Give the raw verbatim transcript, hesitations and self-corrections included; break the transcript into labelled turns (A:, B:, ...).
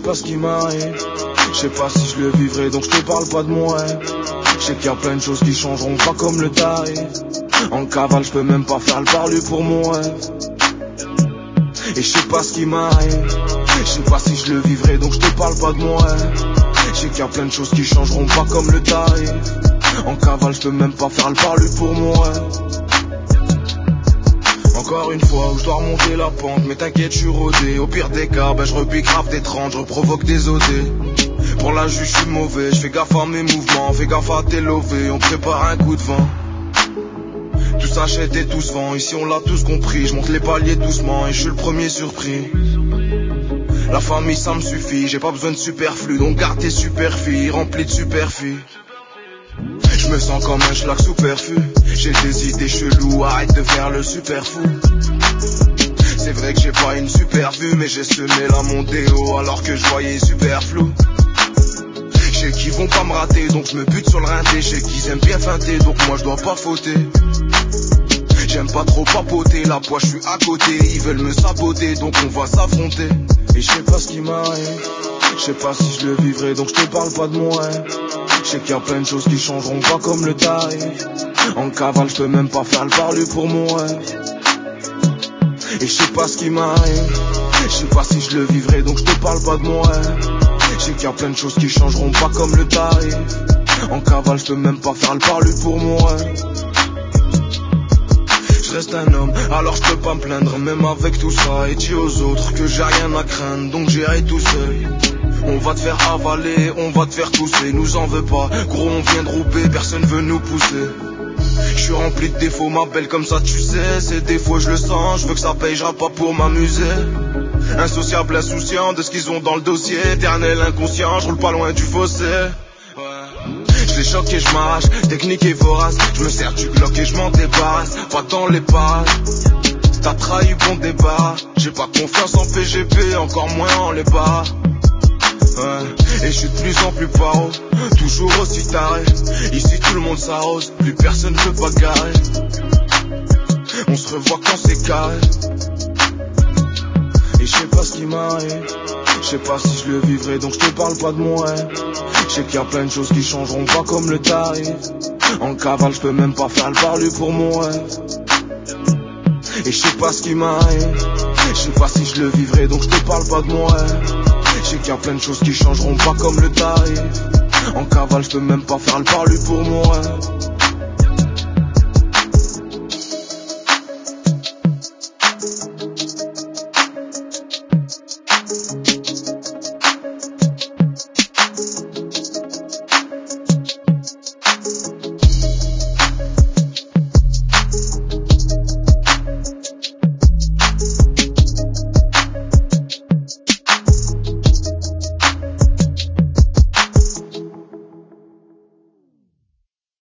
A: pas ce qui m'arrive, je sais pas si je le vivrai donc je te parle pas de mon rêve. Je sais qu'il y a plein de choses qui changeront pas comme le tarif. En cavale je peux même pas faire le parlu pour mon rêve. Et je sais pas ce qui m'arrive, je sais pas si je le vivrai donc je te parle pas de mon rêve. Je sais qu'il y a plein de choses qui changeront pas comme le tarif. En cavale je peux même pas faire le parlu pour mon rêve. Encore une fois où je dois remonter la pente, mais t'inquiète je suis rodé. Au pire des cas, ben je repique grave des trente, je reprovoque des osés. Pour la juge je suis mauvais, je fais gaffe à mes mouvements, fais gaffe à tes lovés, on prépare un coup de vent. Tout s'achète et tout se vend, ici on l'a tous compris, je monte les paliers doucement et je suis le premier surpris. La famille ça me suffit, j'ai pas besoin de superflu, donc garde tes super filles, remplis de super filles. Je me sens comme un schlag superflu, j'ai des idées cheloues, arrête de faire le super fou. C'est vrai que j'ai pas une super vue, mais j'ai semé la mondéo alors que je voyais super flou. Je sais qu'ils vont pas me rater, donc je me bute sur le rinté. Je sais qu'ils aiment bien feinter, donc moi je dois pas fauter. J'aime pas trop papoter, la poisse je suis à côté. Ils veulent me saboter, donc on va s'affronter. Et je sais pas ce qui m'arrive, je sais pas si je le vivrai, donc je te parle pas de mon rêve. Je sais qu'il y a plein de choses qui changeront pas comme le tarif. En cavale je peux même pas faire le parlu pour mon rêve. Et je sais pas ce qui m'arrive, je sais pas si je le vivrai, donc je te parle pas de mon rêve. Je sais qu'il y a plein de choses qui changeront pas comme le tarif. En cavale je peux même pas faire le parlu pour mon rêve. Je reste un homme, alors je peux pas me plaindre, même avec tout ça. Et dis aux autres que j'ai rien à craindre, donc j'irai tout seul. On va te faire avaler, on va te faire tousser, nous en veut pas, gros on vient de rouper, personne veut nous pousser. Je suis rempli de défauts, ma belle, comme ça tu sais. Ces défauts je le sens, je veux que ça paye, je rappe pas pour m'amuser. Insociable, insouciant de ce qu'ils ont dans le dossier. Éternel inconscient, je roule pas loin du fossé. Je les choque et je m'arrache, technique et vorace. Je me sers du Glock et je m'en débarrasse. Pas dans les parages, t'as trahi bon débat. J'ai pas confiance en P G P, encore moins en les bars. Ouais. Et je suis de plus en plus paro, toujours aussi taré. Ici tout le monde s'arrose, plus personne veut pas garer. On se revoit quand c'est carré. Et je sais pas ce qui m'arrive, je sais pas si je le vivrai, donc je te parle pas de mon rêve. Je sais qu'il y a plein de choses qui changeront pas comme le tarif. En cavale je peux même pas faire le parlu pour mon rêve. Et je sais pas ce qui m'arrive, je sais pas si je le vivrai, donc je te parle pas de mon rêve. Je sais qu'il y a plein de choses qui changeront pas comme le tarif. En cavale je peux même pas faire le parlu pour mon rêve.